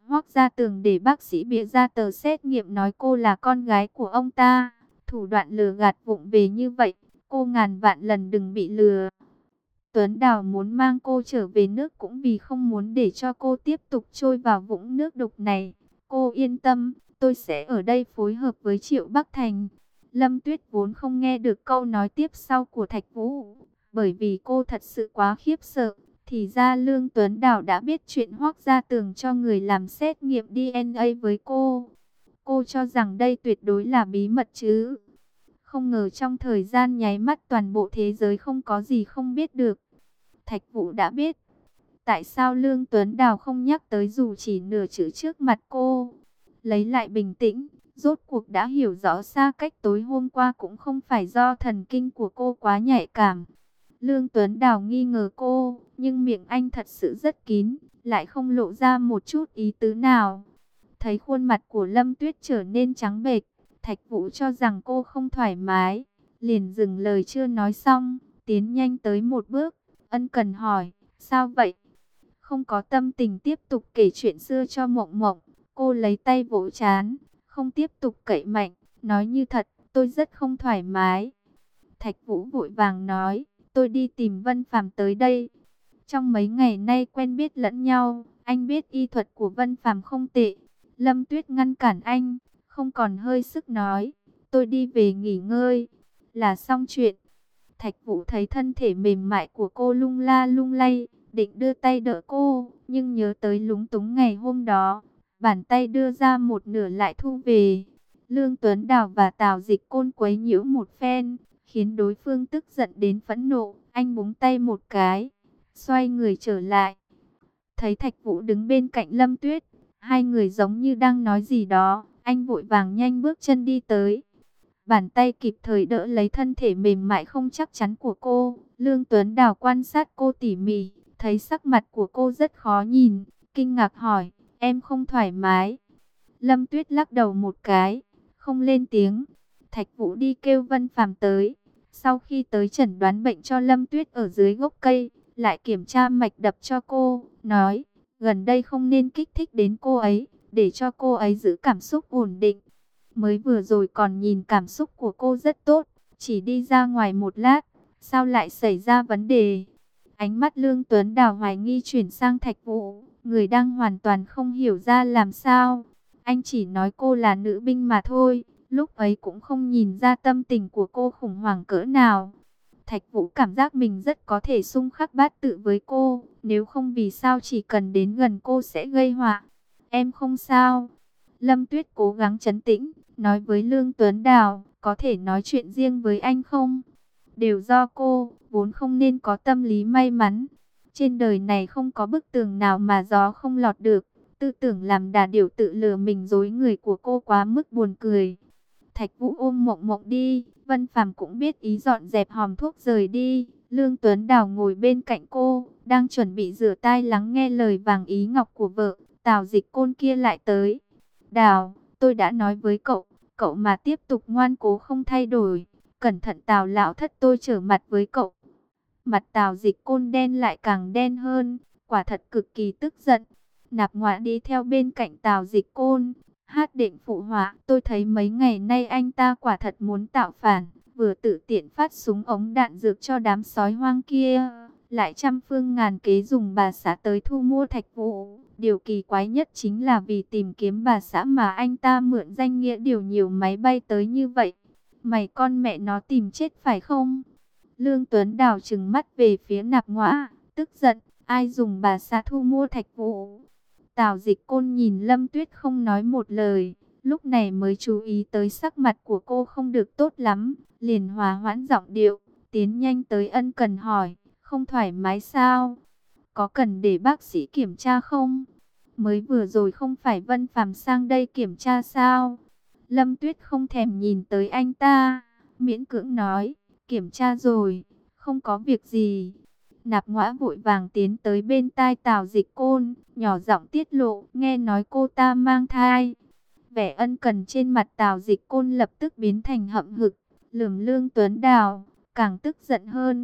Hoắc Gia Tường để bác sĩ bịa ra tờ xét nghiệm nói cô là con gái của ông ta. Thủ đoạn lừa gạt vụng về như vậy, cô ngàn vạn lần đừng bị lừa. Tuấn Đào muốn mang cô trở về nước cũng vì không muốn để cho cô tiếp tục trôi vào vũng nước đục này. Cô yên tâm, tôi sẽ ở đây phối hợp với Triệu Bắc Thành. Lâm Tuyết vốn không nghe được câu nói tiếp sau của Thạch Vũ, bởi vì cô thật sự quá khiếp sợ. Thì ra Lương Tuấn Đào đã biết chuyện Hoắc Gia Tường cho người làm xét nghiệm đê en a với cô. Cô cho rằng đây tuyệt đối là bí mật chứ. Không ngờ trong thời gian nháy mắt toàn bộ thế giới không có gì không biết được. Thạch Vũ đã biết. Tại sao Lương Tuấn Đào không nhắc tới dù chỉ nửa chữ trước mặt cô? Lấy lại bình tĩnh, rốt cuộc đã hiểu rõ xa cách tối hôm qua cũng không phải do thần kinh của cô quá nhạy cảm. Lương Tuấn Đào nghi ngờ cô, nhưng miệng anh thật sự rất kín, lại không lộ ra một chút ý tứ nào. Thấy khuôn mặt của Lâm Tuyết trở nên trắng bệch, Thạch Vũ cho rằng cô không thoải mái, liền dừng lời chưa nói xong, tiến nhanh tới một bước, ân cần hỏi, sao vậy? Không có tâm tình tiếp tục kể chuyện xưa cho Mộng Mộng, cô lấy tay vỗ trán, không tiếp tục cậy mạnh, nói như thật, tôi rất không thoải mái. Thạch Vũ vội vàng nói, tôi đi tìm Vân Phàm tới đây. Trong mấy ngày nay quen biết lẫn nhau, anh biết y thuật của Vân Phàm không tệ. Lâm Tuyết ngăn cản anh, không còn hơi sức nói, tôi đi về nghỉ ngơi, là xong chuyện. Thạch Vũ thấy thân thể mềm mại của cô lung la lung lay, định đưa tay đỡ cô, nhưng nhớ tới lúng túng ngày hôm đó, bàn tay đưa ra một nửa lại thu về. Lương Tuấn Đào và Tào Dịch Côn quấy nhiễu một phen, khiến đối phương tức giận đến phẫn nộ, anh búng tay một cái, xoay người trở lại. Thấy Thạch Vũ đứng bên cạnh Lâm Tuyết, hai người giống như đang nói gì đó, anh vội vàng nhanh bước chân đi tới. Bàn tay kịp thời đỡ lấy thân thể mềm mại không chắc chắn của cô. Lương Tuấn Đào quan sát cô tỉ mỉ, thấy sắc mặt của cô rất khó nhìn, kinh ngạc hỏi, em không thoải mái. Lâm Tuyết lắc đầu một cái, không lên tiếng. Thạch Vũ đi kêu Vân Phàm tới. Sau khi tới chẩn đoán bệnh cho Lâm Tuyết ở dưới gốc cây, lại kiểm tra mạch đập cho cô, nói, gần đây không nên kích thích đến cô ấy, để cho cô ấy giữ cảm xúc ổn định. Mới vừa rồi còn nhìn cảm xúc của cô rất tốt, chỉ đi ra ngoài một lát, sao lại xảy ra vấn đề? Ánh mắt Lương Tuấn Đào hoài nghi chuyển sang Thạch Vũ, người đang hoàn toàn không hiểu ra làm sao. Anh chỉ nói cô là nữ binh mà thôi, lúc ấy cũng không nhìn ra tâm tình của cô khủng hoảng cỡ nào. Thạch Vũ cảm giác mình rất có thể xung khắc bát tự với cô, nếu không vì sao chỉ cần đến gần cô sẽ gây họa. Em không sao. Lâm Tuyết cố gắng trấn tĩnh, nói với Lương Tuấn Đào, có thể nói chuyện riêng với anh không? Đều do cô, vốn không nên có tâm lý may mắn. Trên đời này không có bức tường nào mà gió không lọt được. Tư tưởng làm đà điểu tự lừa mình dối người của cô quá mức buồn cười. Thạch Vũ ôm Mộng Mộng đi, Vân Phàm cũng biết ý dọn dẹp hòm thuốc rời đi. Lương Tuấn Đào ngồi bên cạnh cô, đang chuẩn bị rửa tai lắng nghe lời vàng ý ngọc của vợ. Tào Dịch Côn kia lại tới. Đào, tôi đã nói với cậu, cậu mà tiếp tục ngoan cố không thay đổi, cẩn thận Tào lão thất tôi trở mặt với cậu. Mặt Tào Dịch Côn đen lại càng đen hơn, quả thật cực kỳ tức giận. Nạp Ngoại đi theo bên cạnh Tào Dịch Côn, hát định phụ họa, tôi thấy mấy ngày nay anh ta quả thật muốn tạo phản, vừa tự tiện phát súng ống đạn dược cho đám sói hoang kia, lại trăm phương ngàn kế dùng bà xã tới thu mua Thạch Vũ. Điều kỳ quái nhất chính là vì tìm kiếm bà xã mà anh ta mượn danh nghĩa điều nhiều máy bay tới như vậy. Mày con mẹ nó tìm chết phải không? Lương Tuấn Đào trừng mắt về phía Nạp Ngoã, tức giận, ai dùng bà xã thu mua Thạch Vũ? Tào Dịch Côn nhìn Lâm Tuyết không nói một lời, lúc này mới chú ý tới sắc mặt của cô không được tốt lắm, liền hòa hoãn giọng điệu, tiến nhanh tới ân cần hỏi, không thoải mái sao? Có cần để bác sĩ kiểm tra không? Mới vừa rồi không phải Vân Phàm sang đây kiểm tra sao? Lâm Tuyết không thèm nhìn tới anh ta, miễn cưỡng nói, kiểm tra rồi, không có việc gì. Nạp Ngoã vội vàng tiến tới bên tai Tào Dịch Côn, nhỏ giọng tiết lộ, nghe nói cô ta mang thai. Vẻ ân cần trên mặt Tào Dịch Côn lập tức biến thành hậm hực, lườm Lương Tuấn Đào, càng tức giận hơn.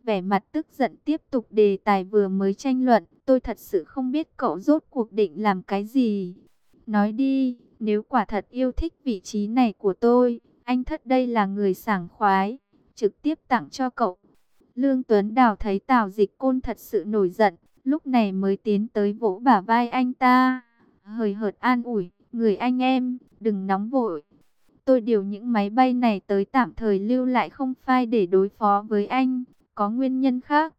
vẻ mặt tức giận tiếp tục đề tài vừa mới tranh luận. Tôi thật sự không biết cậu rốt cuộc định làm cái gì. Nói đi, nếu quả thật yêu thích vị trí này của tôi, anh Thất đây là người sảng khoái, trực tiếp tặng cho cậu. Lương Tuấn Đào thấy Tào Dịch Côn thật sự nổi giận, lúc này mới tiến tới vỗ bả vai anh ta, hời hợt an ủi, người anh em, đừng nóng vội. Tôi điều những máy bay này tới tạm thời lưu lại không phải để đối phó với anh, có nguyên nhân khác.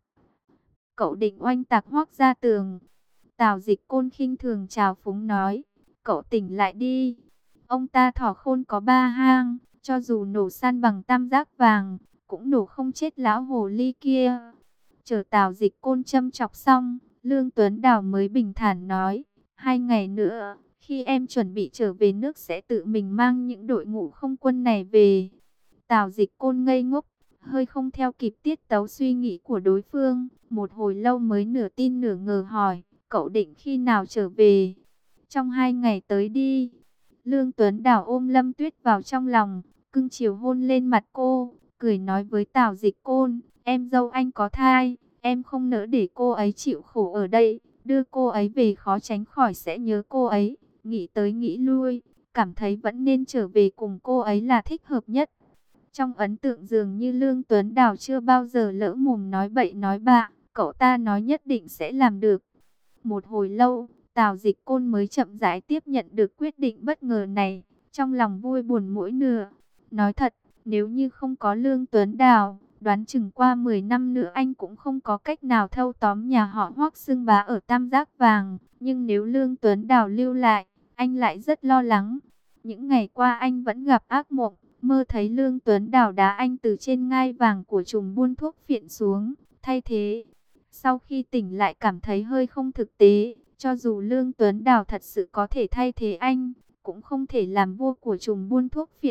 Cậu định oanh tạc Hoắc Gia Tường. Tào Dịch Côn khinh thường trào phúng nói, cậu tỉnh lại đi. Ông ta thỏ khôn có ba hang, cho dù nổ san bằng tam giác vàng, cũng nổ không chết lão hồ ly kia. Chờ Tào Dịch Côn châm chọc xong, Lương Tuấn Đào mới bình thản nói, hai ngày nữa, khi em chuẩn bị trở về nước sẽ tự mình mang những đội ngũ không quân này về. Tào Dịch Côn ngây ngốc, hơi không theo kịp tiết tấu suy nghĩ của đối phương, một hồi lâu mới nửa tin nửa ngờ hỏi, cậu định khi nào trở về? Trong hai ngày tới đi. Lương Tuấn Đào ôm Lâm Tuyết vào trong lòng, cưng chiều hôn lên mặt cô, cười nói với Tào Dịch Côn, em dâu anh có thai, em không nỡ để cô ấy chịu khổ ở đây, đưa cô ấy về khó tránh khỏi sẽ nhớ cô ấy, nghĩ tới nghĩ lui, cảm thấy vẫn nên trở về cùng cô ấy là thích hợp nhất. Trong ấn tượng dường như Lương Tuấn Đào chưa bao giờ lỡ mồm nói bậy nói bạ, cậu ta nói nhất định sẽ làm được. Một hồi lâu, Tào Dịch Côn mới chậm rãi tiếp nhận được quyết định bất ngờ này, trong lòng vui buồn mỗi nửa. Nói thật, nếu như không có Lương Tuấn Đào, đoán chừng qua mười năm nữa anh cũng không có cách nào thâu tóm nhà họ Hoắc xưng bá ở Tam Giác Vàng. Nhưng nếu Lương Tuấn Đào lưu lại, anh lại rất lo lắng. Những ngày qua anh vẫn gặp ác mộng, mơ thấy Lương Tuấn Đào đá anh từ trên ngai vàng của trùm buôn thuốc phiện xuống, thay thế. Sau khi tỉnh lại cảm thấy hơi không thực tế, cho dù Lương Tuấn Đào thật sự có thể thay thế anh, cũng không thể làm vua của trùm buôn thuốc phiện.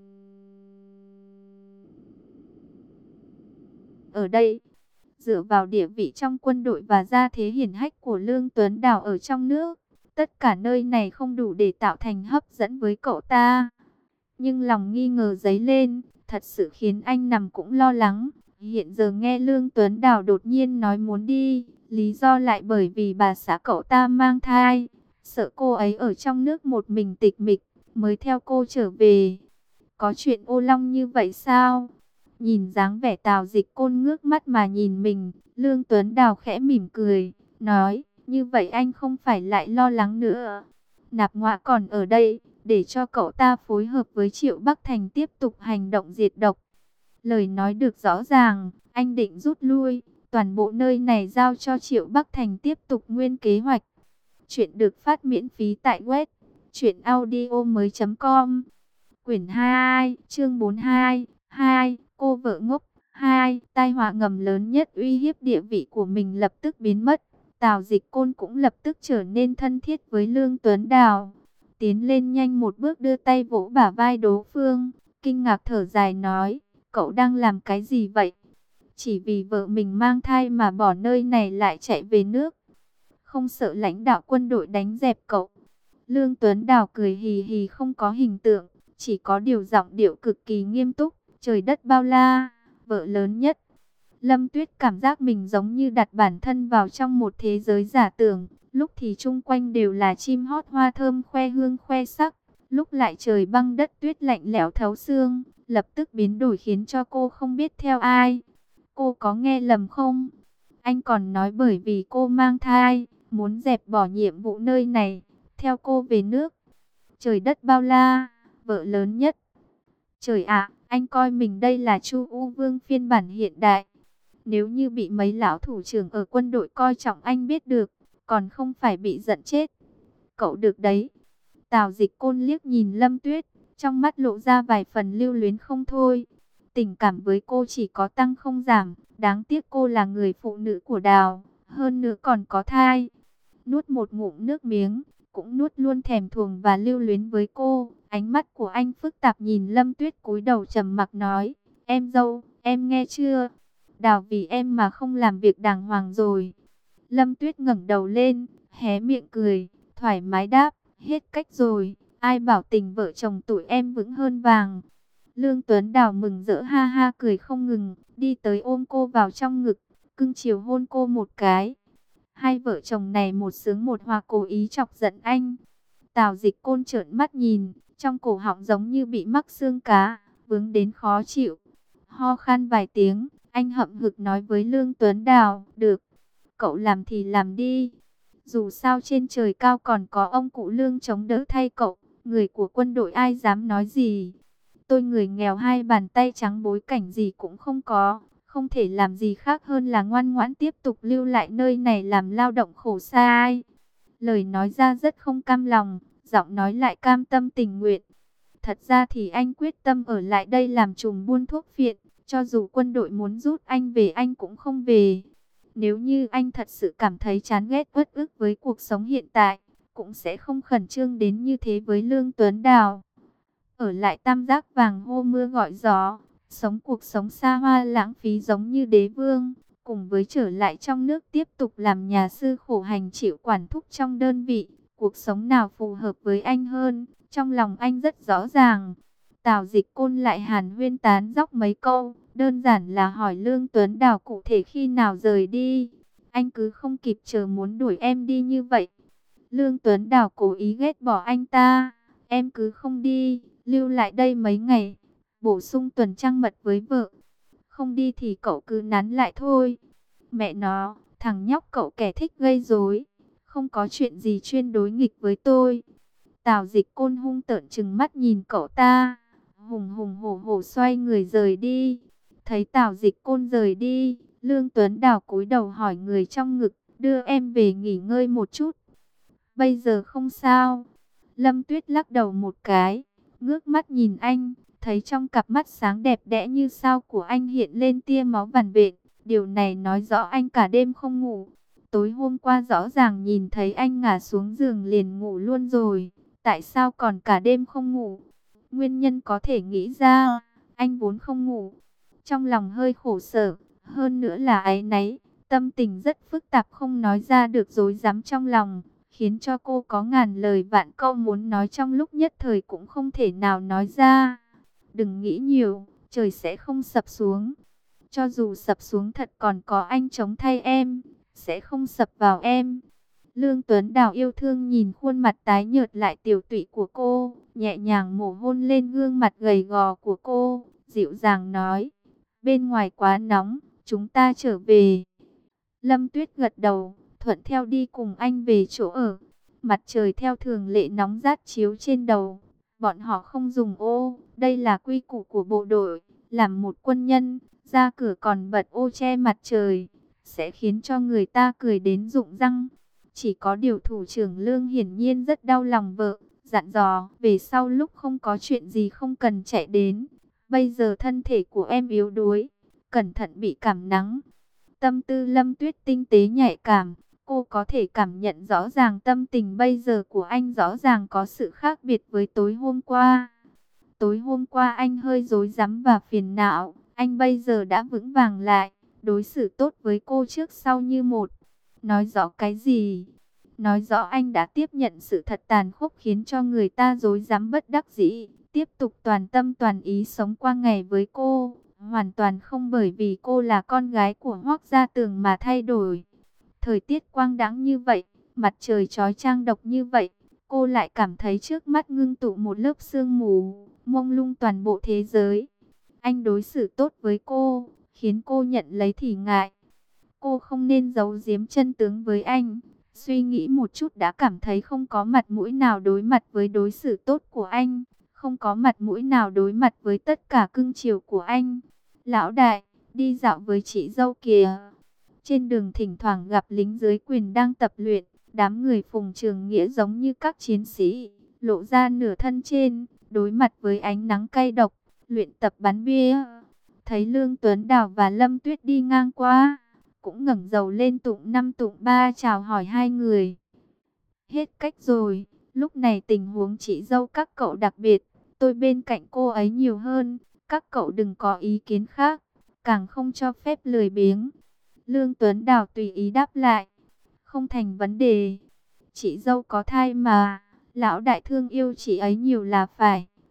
Ở đây, dựa vào địa vị trong quân đội và gia thế hiển hách của Lương Tuấn Đào ở trong nước, tất cả nơi này không đủ để tạo thành hấp dẫn với cậu ta. Nhưng lòng nghi ngờ dấy lên, thật sự khiến anh nằm cũng lo lắng. Hiện giờ nghe Lương Tuấn Đào đột nhiên nói muốn đi, lý do lại bởi vì bà xã cậu ta mang thai, sợ cô ấy ở trong nước một mình tịch mịch, mới theo cô trở về. Có chuyện ô long như vậy sao? Nhìn dáng vẻ Tào Dịch Côn ngước mắt mà nhìn mình, Lương Tuấn Đào khẽ mỉm cười, nói, như vậy anh không phải lại lo lắng nữa. Nạp Ngoạ còn ở đây, để cho cậu ta phối hợp với Triệu Bắc Thành tiếp tục hành động diệt độc. Lời nói được rõ ràng, anh định rút lui, toàn bộ nơi này giao cho Triệu Bắc Thành tiếp tục nguyên kế hoạch. Chuyện được phát miễn phí tại web truyện audio mới chấm com. Quyển hai, chương bốn mươi hai, hai, cô vợ ngốc, hai, tai họa ngầm lớn nhất uy hiếp địa vị của mình lập tức biến mất. Tào Dịch Côn cũng lập tức trở nên thân thiết với Lương Tuấn Đào. Tiến lên nhanh một bước đưa tay vỗ bả vai đối phương, kinh ngạc thở dài nói, cậu đang làm cái gì vậy? Chỉ vì vợ mình mang thai mà bỏ nơi này lại chạy về nước. Không sợ lãnh đạo quân đội đánh dẹp cậu. Lương Tuấn Đào cười hì hì không có hình tượng, chỉ có điều giọng điệu cực kỳ nghiêm túc. Trời đất bao la, vợ lớn nhất. Lâm Tuyết cảm giác mình giống như đặt bản thân vào trong một thế giới giả tưởng. Lúc thì chung quanh đều là chim hót hoa thơm khoe hương khoe sắc. Lúc lại trời băng đất tuyết lạnh lẽo thấu xương. Lập tức biến đổi khiến cho cô không biết theo ai. Cô có nghe lầm không? Anh còn nói bởi vì cô mang thai, muốn dẹp bỏ nhiệm vụ nơi này, theo cô về nước. Trời đất bao la, vợ lớn nhất. Trời ạ, anh coi mình đây là Chu U Vương phiên bản hiện đại. Nếu như bị mấy lão thủ trưởng ở quân đội coi trọng anh biết được, còn không phải bị giận chết. Cậu được đấy. Tào Dịch Côn liếc nhìn Lâm Tuyết, trong mắt lộ ra vài phần lưu luyến không thôi. Tình cảm với cô chỉ có tăng không giảm, đáng tiếc cô là người phụ nữ của Đào, hơn nữa còn có thai. Nuốt một ngụm nước miếng, cũng nuốt luôn thèm thuồng và lưu luyến với cô. Ánh mắt của anh phức tạp nhìn Lâm Tuyết cúi đầu trầm mặc nói, em dâu, em nghe chưa? Đào vì em mà không làm việc đàng hoàng rồi. Lâm Tuyết ngẩng đầu lên, hé miệng cười, thoải mái đáp, hết cách rồi, ai bảo tình vợ chồng tụi em vững hơn vàng. Lương Tuấn Đào mừng rỡ ha ha cười không ngừng, đi tới ôm cô vào trong ngực, cưng chiều hôn cô một cái. Hai vợ chồng này một sướng một hòa, cố ý chọc giận anh. Tào Dịch Côn trợn mắt nhìn, trong cổ họng giống như bị mắc xương cá, vướng đến khó chịu. Ho khan vài tiếng, anh hậm hực nói với Lương Tuấn Đào, được, cậu làm thì làm đi. Dù sao trên trời cao còn có ông cụ Lương chống đỡ thay cậu, người của quân đội ai dám nói gì. Tôi người nghèo hai bàn tay trắng, bối cảnh gì cũng không có, không thể làm gì khác hơn là ngoan ngoãn tiếp tục lưu lại nơi này làm lao động khổ sai. Lời nói ra rất không cam lòng, giọng nói lại cam tâm tình nguyện. Thật ra thì anh quyết tâm ở lại đây làm trùm buôn thuốc phiện, cho dù quân đội muốn rút anh về anh cũng không về. Nếu như anh thật sự cảm thấy chán ghét uất ức với cuộc sống hiện tại, cũng sẽ không khẩn trương đến như thế với Lương Tuấn Đào. Ở lại tam giác vàng hô mưa gọi gió, sống cuộc sống xa hoa lãng phí giống như đế vương, cùng với trở lại trong nước tiếp tục làm nhà sư khổ hành chịu quản thúc trong đơn vị, cuộc sống nào phù hợp với anh hơn, trong lòng anh rất rõ ràng. Tào Dịch Côn lại hàn huyên tán dóc mấy câu, đơn giản là hỏi Lương Tuấn Đào cụ thể khi nào rời đi. Anh cứ không kịp chờ muốn đuổi em đi như vậy. Lương Tuấn Đào cố ý ghét bỏ anh ta, em cứ không đi, lưu lại đây mấy ngày, bổ sung tuần trăng mật với vợ. Không đi thì cậu cứ nán lại thôi. Mẹ nó, thằng nhóc cậu kẻ thích gây rối, không có chuyện gì chuyên đối nghịch với tôi. Tào Dịch Côn hung tợn trừng mắt nhìn cậu ta, hùng hùng hổ hổ xoay người rời đi. Thấy Tào Dịch Côn rời đi, Lương Tuấn Đào cúi đầu hỏi người trong ngực, đưa em về nghỉ ngơi một chút. Bây giờ không sao. Lâm Tuyết lắc đầu một cái, ngước mắt nhìn anh, thấy trong cặp mắt sáng đẹp đẽ như sao của anh hiện lên tia máu vằn vện. Điều này nói rõ anh cả đêm không ngủ. Tối hôm qua rõ ràng nhìn thấy anh ngả xuống giường liền ngủ luôn rồi. Tại sao còn cả đêm không ngủ? Nguyên nhân có thể nghĩ ra, anh vốn không ngủ. Trong lòng hơi khổ sở, hơn nữa là áy náy, tâm tình rất phức tạp không nói ra được, rối rắm trong lòng, khiến cho cô có ngàn lời vạn câu muốn nói trong lúc nhất thời cũng không thể nào nói ra. Đừng nghĩ nhiều, trời sẽ không sập xuống. Cho dù sập xuống thật còn có anh chống thay em, sẽ không sập vào em. Lương Tuấn Đào yêu thương nhìn khuôn mặt tái nhợt lại tiều tụy của cô, nhẹ nhàng mổ hôn lên gương mặt gầy gò của cô, dịu dàng nói, bên ngoài quá nóng, chúng ta trở về. Lâm Tuyết gật đầu, thuận theo đi cùng anh về chỗ ở. Mặt trời theo thường lệ nóng rát chiếu trên đầu. Bọn họ không dùng ô, đây là quy củ của bộ đội. Làm một quân nhân, ra cửa còn bật ô che mặt trời, sẽ khiến cho người ta cười đến rụng răng. Chỉ có điều thủ trưởng Lương hiển nhiên rất đau lòng vợ, dặn dò, về sau lúc không có chuyện gì không cần chạy đến. Bây giờ thân thể của em yếu đuối, cẩn thận bị cảm nắng. Tâm tư Lâm Tuyết tinh tế nhạy cảm, cô có thể cảm nhận rõ ràng tâm tình bây giờ của anh rõ ràng có sự khác biệt với tối hôm qua. Tối hôm qua anh hơi rối rắm và phiền não, anh bây giờ đã vững vàng lại, đối xử tốt với cô trước sau như một. Nói rõ cái gì? Nói rõ anh đã tiếp nhận sự thật tàn khốc khiến cho người ta rối rắm bất đắc dĩ, tiếp tục toàn tâm toàn ý sống qua ngày với cô, hoàn toàn không bởi vì cô là con gái của Hoắc Gia Tường mà thay đổi. Thời tiết quang đãng như vậy, mặt trời chói chang độc như vậy, cô lại cảm thấy trước mắt ngưng tụ một lớp sương mù, mông lung toàn bộ thế giới. Anh đối xử tốt với cô, khiến cô nhận lấy thì ngại. Cô không nên giấu giếm chân tướng với anh. Suy nghĩ một chút đã cảm thấy không có mặt mũi nào đối mặt với đối xử tốt của anh, không có mặt mũi nào đối mặt với tất cả cưng chiều của anh. Lão đại, đi dạo với chị dâu kìa. Trên đường thỉnh thoảng gặp lính dưới quyền đang tập luyện, đám người Phùng Trường Nghĩa giống như các chiến sĩ, lộ ra nửa thân trên, đối mặt với ánh nắng cay độc, luyện tập bắn bia. Thấy Lương Tuấn Đào và Lâm Tuyết đi ngang qua, cũng ngẩng đầu lên tụng năm tụng ba chào hỏi hai người. Hết cách rồi, lúc này tình huống chị dâu các cậu đặc biệt, tôi bên cạnh cô ấy nhiều hơn, các cậu đừng có ý kiến khác, càng không cho phép lười biếng. Lương Tuấn Đào tùy ý đáp lại, không thành vấn đề. Chị dâu có thai mà, lão đại thương yêu chị ấy nhiều là phải,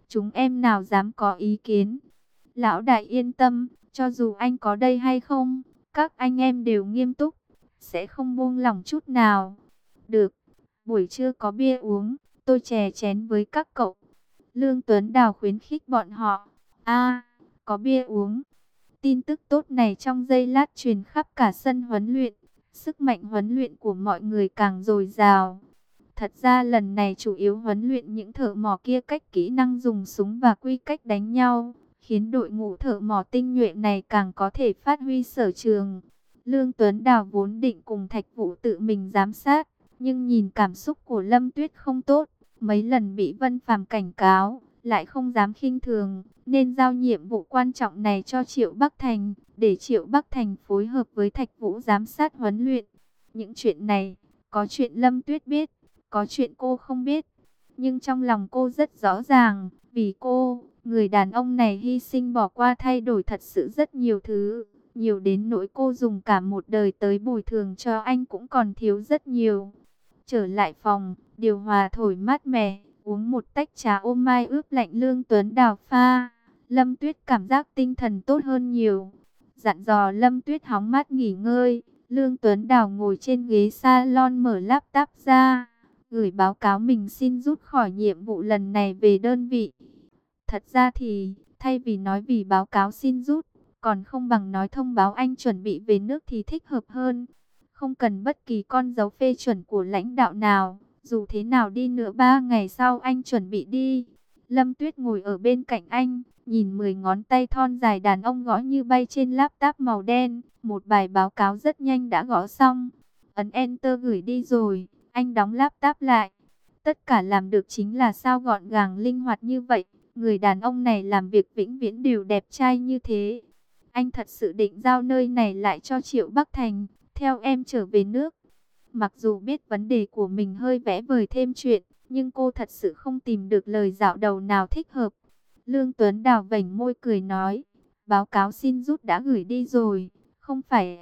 chúng em nào dám có ý kiến. Lão đại yên tâm, cho dù anh có đây hay không, các anh em đều nghiêm túc, sẽ không buông lỏng chút nào. Được, buổi trưa có bia uống, tôi chè chén với các cậu. Lương Tuấn Đào khuyến khích bọn họ. A, có bia uống. Tin tức tốt này trong giây lát truyền khắp cả sân huấn luyện. Sức mạnh huấn luyện của mọi người càng dồi dào. Thật ra lần này chủ yếu huấn luyện những thợ mỏ kia cách kỹ năng dùng súng và quy cách đánh nhau, khiến đội ngũ thợ mỏ tinh nhuệ này càng có thể phát huy sở trường. Lương Tuấn Đào vốn định cùng Thạch Vũ tự mình giám sát, nhưng nhìn cảm xúc của Lâm Tuyết không tốt, mấy lần bị Vân Phàm cảnh cáo, lại không dám khinh thường, nên giao nhiệm vụ quan trọng này cho Triệu Bắc Thành, để Triệu Bắc Thành phối hợp với Thạch Vũ giám sát huấn luyện. Những chuyện này, có chuyện Lâm Tuyết biết, có chuyện cô không biết, nhưng trong lòng cô rất rõ ràng, vì cô, người đàn ông này hy sinh bỏ qua thay đổi thật sự rất nhiều thứ, nhiều đến nỗi cô dùng cả một đời tới bồi thường cho anh cũng còn thiếu rất nhiều. Trở lại phòng, điều hòa thổi mát mẻ, uống một tách trà ô mai ướp lạnh Lương Tuấn Đào pha, Lâm Tuyết cảm giác tinh thần tốt hơn nhiều. Dặn dò Lâm Tuyết hóng mát nghỉ ngơi, Lương Tuấn Đào ngồi trên ghế salon mở laptop ra, gửi báo cáo mình xin rút khỏi nhiệm vụ lần này về đơn vị. Thật ra thì, thay vì nói vì báo cáo xin rút, còn không bằng nói thông báo anh chuẩn bị về nước thì thích hợp hơn. Không cần bất kỳ con dấu phê chuẩn của lãnh đạo nào, dù thế nào đi nữa ba ngày sau anh chuẩn bị đi. Lâm Tuyết ngồi ở bên cạnh anh, nhìn mười ngón tay thon dài đàn ông gõ như bay trên laptop màu đen. Một bài báo cáo rất nhanh đã gõ xong. Ấn Enter gửi đi rồi, anh đóng laptop lại. Tất cả làm được chính là sao gọn gàng linh hoạt như vậy. Người đàn ông này làm việc vĩnh viễn đều đẹp trai như thế. Anh thật sự định giao nơi này lại cho Triệu Bắc Thành, theo em trở về nước. Mặc dù biết vấn đề của mình hơi vẽ vời thêm chuyện, nhưng cô thật sự không tìm được lời dạo đầu nào thích hợp. Lương Tuấn Đào vểnh môi cười nói, báo cáo xin rút đã gửi đi rồi, không phải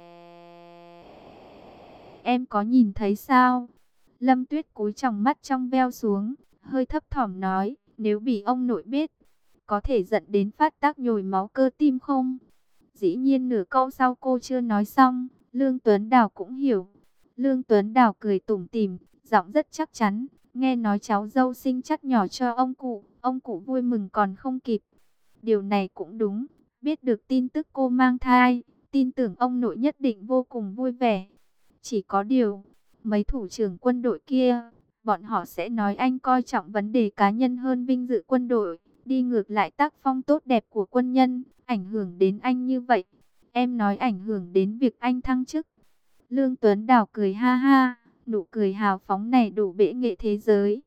em có nhìn thấy sao? Lâm Tuyết cúi tròng mắt trong veo xuống, hơi thấp thỏm nói, nếu bị ông nội biết, có thể dẫn đến phát tác nhồi máu cơ tim không? Dĩ nhiên nửa câu sau cô chưa nói xong, Lương Tuấn Đào cũng hiểu. Lương Tuấn Đào cười tủm tỉm, giọng rất chắc chắn, nghe nói cháu dâu sinh chắc nhỏ cho ông cụ, ông cụ vui mừng còn không kịp. Điều này cũng đúng, biết được tin tức cô mang thai, tin tưởng ông nội nhất định vô cùng vui vẻ. Chỉ có điều, mấy thủ trưởng quân đội kia, bọn họ sẽ nói anh coi trọng vấn đề cá nhân hơn vinh dự quân đội, đi ngược lại tác phong tốt đẹp của quân nhân, ảnh hưởng đến anh như vậy. Em nói ảnh hưởng đến việc anh thăng chức. Lương Tuấn Đào cười ha ha, nụ cười hào phóng này đủ bệ nghệ thế giới.